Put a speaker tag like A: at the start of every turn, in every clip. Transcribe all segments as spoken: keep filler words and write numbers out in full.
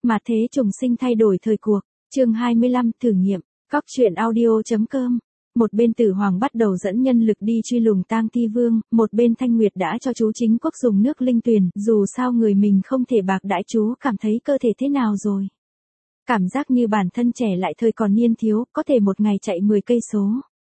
A: Mà thế trùng sinh thay đổi thời cuộc, chương hai mươi lăm thử nghiệm, cóc truyện audio.com. Một bên Tử Hoàng bắt đầu dẫn nhân lực đi truy lùng Tang Thi Vương, một bên Thanh Nguyệt đã cho chú Chính Quốc dùng nước linh tuyền, dù sao người mình không thể bạc đãi chú cảm thấy cơ thể thế nào rồi. Cảm giác như bản thân trẻ lại thời còn niên thiếu, có thể một ngày chạy mười cây số.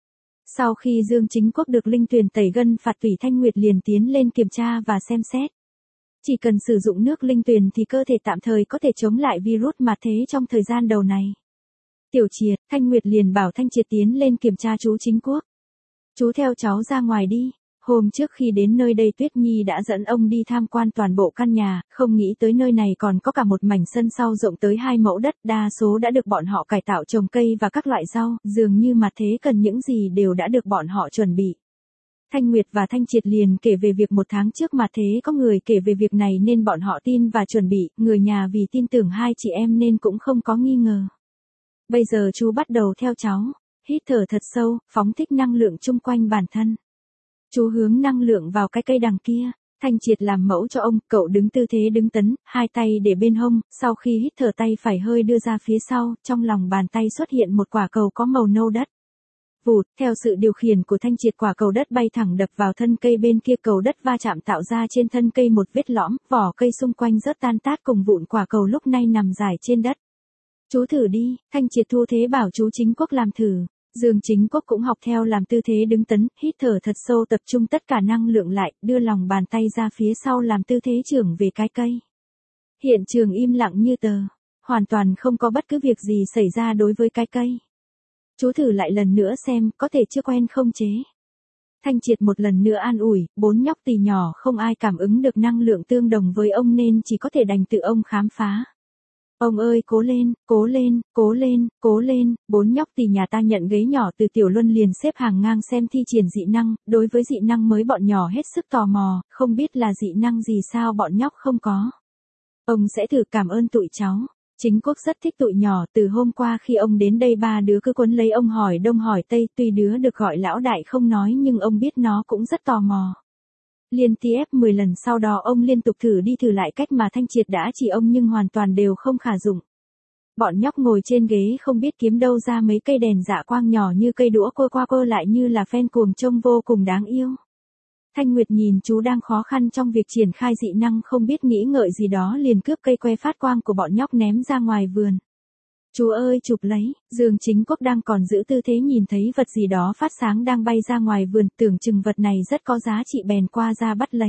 A: Sau khi Dương Chính Quốc được linh tuyền tẩy gân phạt tủy, Thanh Nguyệt liền tiến lên kiểm tra và xem xét. Chỉ cần sử dụng nước linh tuyền thì cơ thể tạm thời có thể chống lại virus mà thế trong thời gian đầu này. Tiểu Triệt, Thanh Nguyệt liền bảo Thanh Triệt tiến lên kiểm tra chú Chính Quốc. Chú theo cháu ra ngoài đi. Hôm trước khi đến nơi đây Tuyết Nhi đã dẫn ông đi tham quan toàn bộ căn nhà, không nghĩ tới nơi này còn có cả một mảnh sân sau rộng tới hai mẫu đất, đa số đã được bọn họ cải tạo trồng cây và các loại rau, dường như mà thế cần những gì đều đã được bọn họ chuẩn bị. Thanh Nguyệt và Thanh Triệt liền kể về việc một tháng trước mà thế có người kể về việc này nên bọn họ tin và chuẩn bị, người nhà vì tin tưởng hai chị em nên cũng không có nghi ngờ. Bây giờ chú bắt đầu theo cháu, hít thở thật sâu, phóng thích năng lượng chung quanh bản thân. Chú hướng năng lượng vào cái cây đằng kia. Thanh Triệt làm mẫu cho ông, cậu đứng tư thế đứng tấn, hai tay để bên hông, sau khi hít thở tay phải hơi đưa ra phía sau, trong lòng bàn tay xuất hiện một quả cầu có màu nâu đất. Vụt, theo sự điều khiển của Thanh Triệt quả cầu đất bay thẳng đập vào thân cây bên kia, cầu đất va chạm tạo ra trên thân cây một vết lõm, vỏ cây xung quanh rớt tan tát cùng vụn quả cầu lúc này nằm rải trên đất. Chú thử đi, Thanh Triệt thu thế bảo chú Chính Quốc làm thử. Dương Chính Quốc cũng học theo làm tư thế đứng tấn, hít thở thật sâu tập trung tất cả năng lượng lại, đưa lòng bàn tay ra phía sau làm tư thế trưởng về cái cây. Hiện trường im lặng như tờ, hoàn toàn không có bất cứ việc gì xảy ra đối với cái cây. Chú thử lại lần nữa xem, có thể chưa quen không chế. Thanh Triệt một lần nữa an ủi, bốn nhóc tỳ nhỏ không ai cảm ứng được năng lượng tương đồng với ông nên chỉ có thể đành tự ông khám phá. Ông ơi cố lên, cố lên, cố lên, cố lên, bốn nhóc tỳ nhà ta nhận ghế nhỏ từ Tiểu Luân liền xếp hàng ngang xem thi triển dị năng, đối với dị năng mới bọn nhỏ hết sức tò mò, không biết là dị năng gì sao bọn nhóc không có. Ông sẽ thử cảm ơn tụi cháu. Chính Quốc rất thích tụi nhỏ, từ hôm qua khi ông đến đây ba đứa cứ quấn lấy ông hỏi đông hỏi tây, tuy đứa được gọi lão đại không nói nhưng ông biết nó cũng rất tò mò. Liên tiếp mười lần sau đó ông liên tục thử đi thử lại cách mà Thanh Triệt đã chỉ ông nhưng hoàn toàn đều không khả dụng. Bọn nhóc ngồi trên ghế không biết kiếm đâu ra mấy cây đèn dạ quang nhỏ như cây đũa cô qua cô lại như là phen cuồng trông vô cùng đáng yêu. Thanh Nguyệt nhìn chú đang khó khăn trong việc triển khai dị năng không biết nghĩ ngợi gì đó liền cướp cây que phát quang của bọn nhóc ném ra ngoài vườn. Chú ơi chụp lấy, Dương Chính Quốc đang còn giữ tư thế nhìn thấy vật gì đó phát sáng đang bay ra ngoài vườn, tưởng chừng vật này rất có giá trị bèn qua ra bắt lấy.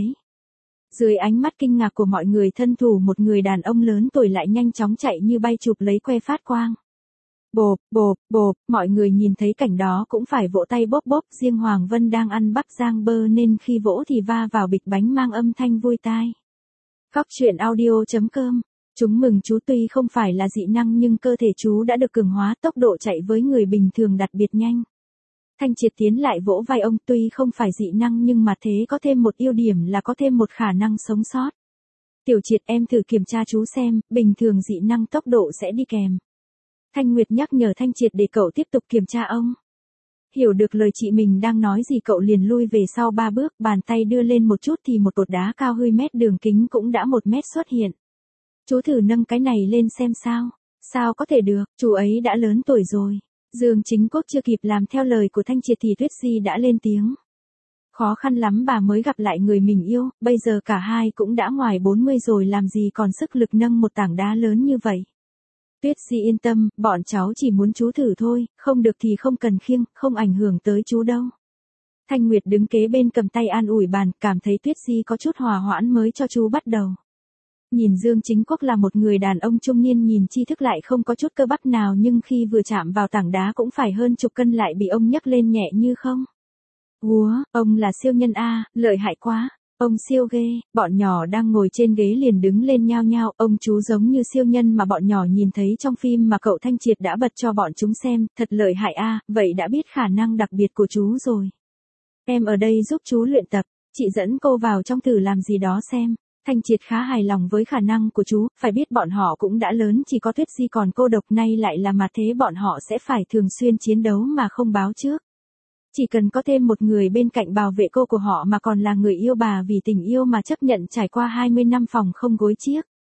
A: Dưới ánh mắt kinh ngạc của mọi người thân thủ một người đàn ông lớn tuổi lại nhanh chóng chạy như bay chụp lấy que phát quang. Bộp, bộp, bộp, mọi người nhìn thấy cảnh đó cũng phải vỗ tay bóp bóp, riêng Hoàng Vân đang ăn bắp rang bơ nên khi vỗ thì va vào bịch bánh mang âm thanh vui tai. Cóc truyện audio.com. Chúng mừng chú tuy không phải là dị năng nhưng cơ thể chú đã được cường hóa, tốc độ chạy với người bình thường đặc biệt nhanh. Thanh Triệt tiến lại vỗ vai ông, tuy không phải dị năng nhưng mà thế có thêm một ưu điểm là có thêm một khả năng sống sót. Tiểu Triệt em thử kiểm tra chú xem, bình thường dị năng tốc độ sẽ đi kèm. Thanh Nguyệt nhắc nhở Thanh Triệt để cậu tiếp tục kiểm tra ông. Hiểu được lời chị mình đang nói gì cậu liền lui về sau ba bước, bàn tay đưa lên một chút thì một cột đá cao hơi mét đường kính cũng đã một mét xuất hiện. Chú thử nâng cái này lên xem sao. Sao có thể được, chú ấy đã lớn tuổi rồi. Dương Chính Quốc chưa kịp làm theo lời của Thanh Triệt thì Tuyết Di đã lên tiếng. Khó khăn lắm bà mới gặp lại người mình yêu, bây giờ cả hai cũng đã ngoài bốn mươi rồi làm gì còn sức lực nâng một tảng đá lớn như vậy. Tuyết Di yên tâm, bọn cháu chỉ muốn chú thử thôi, không được thì không cần khiêng, không ảnh hưởng tới chú đâu. Thanh Nguyệt đứng kế bên cầm tay an ủi bàn, cảm thấy Tuyết Di có chút hòa hoãn mới cho chú bắt đầu. Nhìn Dương Chính Quốc là một người đàn ông trung niên nhìn tri thức lại không có chút cơ bắp nào nhưng khi vừa chạm vào tảng đá cũng phải hơn chục cân lại bị ông nhấc lên nhẹ như không. Úa, ông là siêu nhân a, lợi hại quá, ông siêu ghê, bọn nhỏ đang ngồi trên ghế liền đứng lên nhao nhao, ông chú giống như siêu nhân mà bọn nhỏ nhìn thấy trong phim mà cậu Thanh Triệt đã bật cho bọn chúng xem, thật lợi hại a, vậy đã biết khả năng đặc biệt của chú rồi. Em ở đây giúp chú luyện tập, chị dẫn cô vào trong thử làm gì đó xem. Thanh Triệt khá hài lòng với khả năng của chú, phải biết bọn họ cũng đã lớn chỉ có Tuyết Di còn cô độc nay lại là mà thế bọn họ sẽ phải thường xuyên chiến đấu mà không báo trước. Chỉ cần có thêm một người bên cạnh bảo vệ cô của họ mà còn là người yêu bà vì tình yêu mà chấp nhận trải qua hai mươi năm phòng không gối chiếc.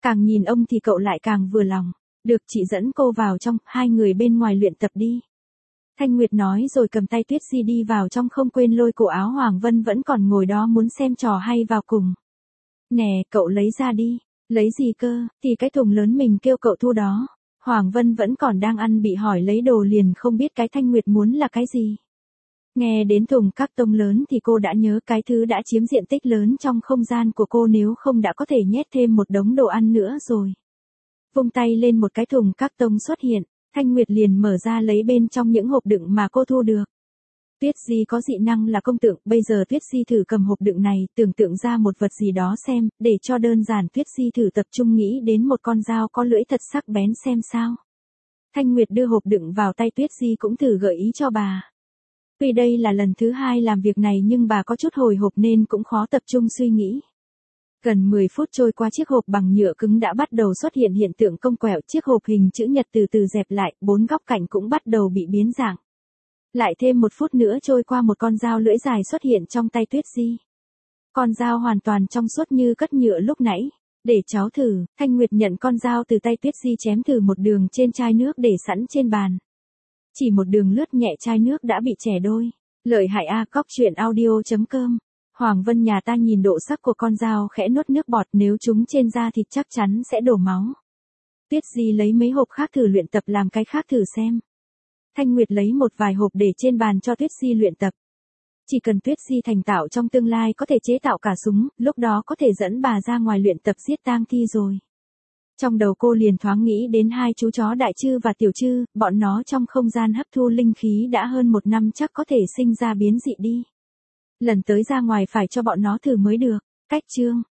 A: Càng nhìn ông thì cậu lại càng vừa lòng. Được, chị dẫn cô vào trong, hai người bên ngoài luyện tập đi. Thanh Nguyệt nói rồi cầm tay Tuyết Di đi vào trong, không quên lôi cổ áo Hoàng Vân vẫn còn ngồi đó muốn xem trò hay vào cùng. Nè, cậu lấy ra đi. Lấy gì cơ? Thì cái thùng lớn mình kêu cậu thu đó. Hoàng Vân vẫn còn đang ăn bị hỏi lấy đồ liền không biết cái Thanh Nguyệt muốn là cái gì. Nghe đến thùng các tông lớn thì cô đã nhớ cái thứ đã chiếm diện tích lớn trong không gian của cô, nếu không đã có thể nhét thêm một đống đồ ăn nữa rồi. Vung tay lên một cái thùng các tông xuất hiện, Thanh Nguyệt liền mở ra lấy bên trong những hộp đựng mà cô thu được. Tuyết Di có dị năng là công tượng, bây giờ Tuyết Di thử cầm hộp đựng này, tưởng tượng ra một vật gì đó xem, để cho đơn giản Tuyết Di thử tập trung nghĩ đến một con dao có lưỡi thật sắc bén xem sao. Thanh Nguyệt đưa hộp đựng vào tay Tuyết Di cũng thử gợi ý cho bà. Tuy đây là lần thứ hai làm việc này nhưng bà có chút hồi hộp nên cũng khó tập trung suy nghĩ. Gần mười phút trôi qua, chiếc hộp bằng nhựa cứng đã bắt đầu xuất hiện hiện tượng cong quẹo, chiếc hộp hình chữ nhật từ từ dẹp lại, bốn góc cạnh cũng bắt đầu bị biến dạng. Lại thêm một phút nữa trôi qua, một con dao lưỡi dài xuất hiện trong tay Tuyết Di. Con dao hoàn toàn trong suốt như cất nhựa lúc nãy. Để cháu thử, Thanh Nguyệt nhận con dao từ tay Tuyết Di chém thử một đường trên chai nước để sẵn trên bàn. Chỉ một đường lướt nhẹ chai nước đã bị chẻ đôi. Lợi hại a. Cóc truyện audio chấm com. Hoàng Vân nhà ta nhìn độ sắc của con dao khẽ nuốt nước bọt, nếu chúng trên da thịt chắc chắn sẽ đổ máu. Tuyết Di lấy mấy hộp khác thử luyện tập làm cái khác thử xem. Thanh Nguyệt lấy một vài hộp để trên bàn cho Tuyết Di luyện tập. Chỉ cần Tuyết Di thành tạo trong tương lai có thể chế tạo cả súng, lúc đó có thể dẫn bà ra ngoài luyện tập giết tang thi rồi. Trong đầu cô liền thoáng nghĩ đến hai chú chó Đại Trư và Tiểu Trư, bọn nó trong không gian hấp thu linh khí đã hơn một năm chắc có thể sinh ra biến dị đi. Lần tới ra ngoài phải cho bọn nó thử mới được. Cách chương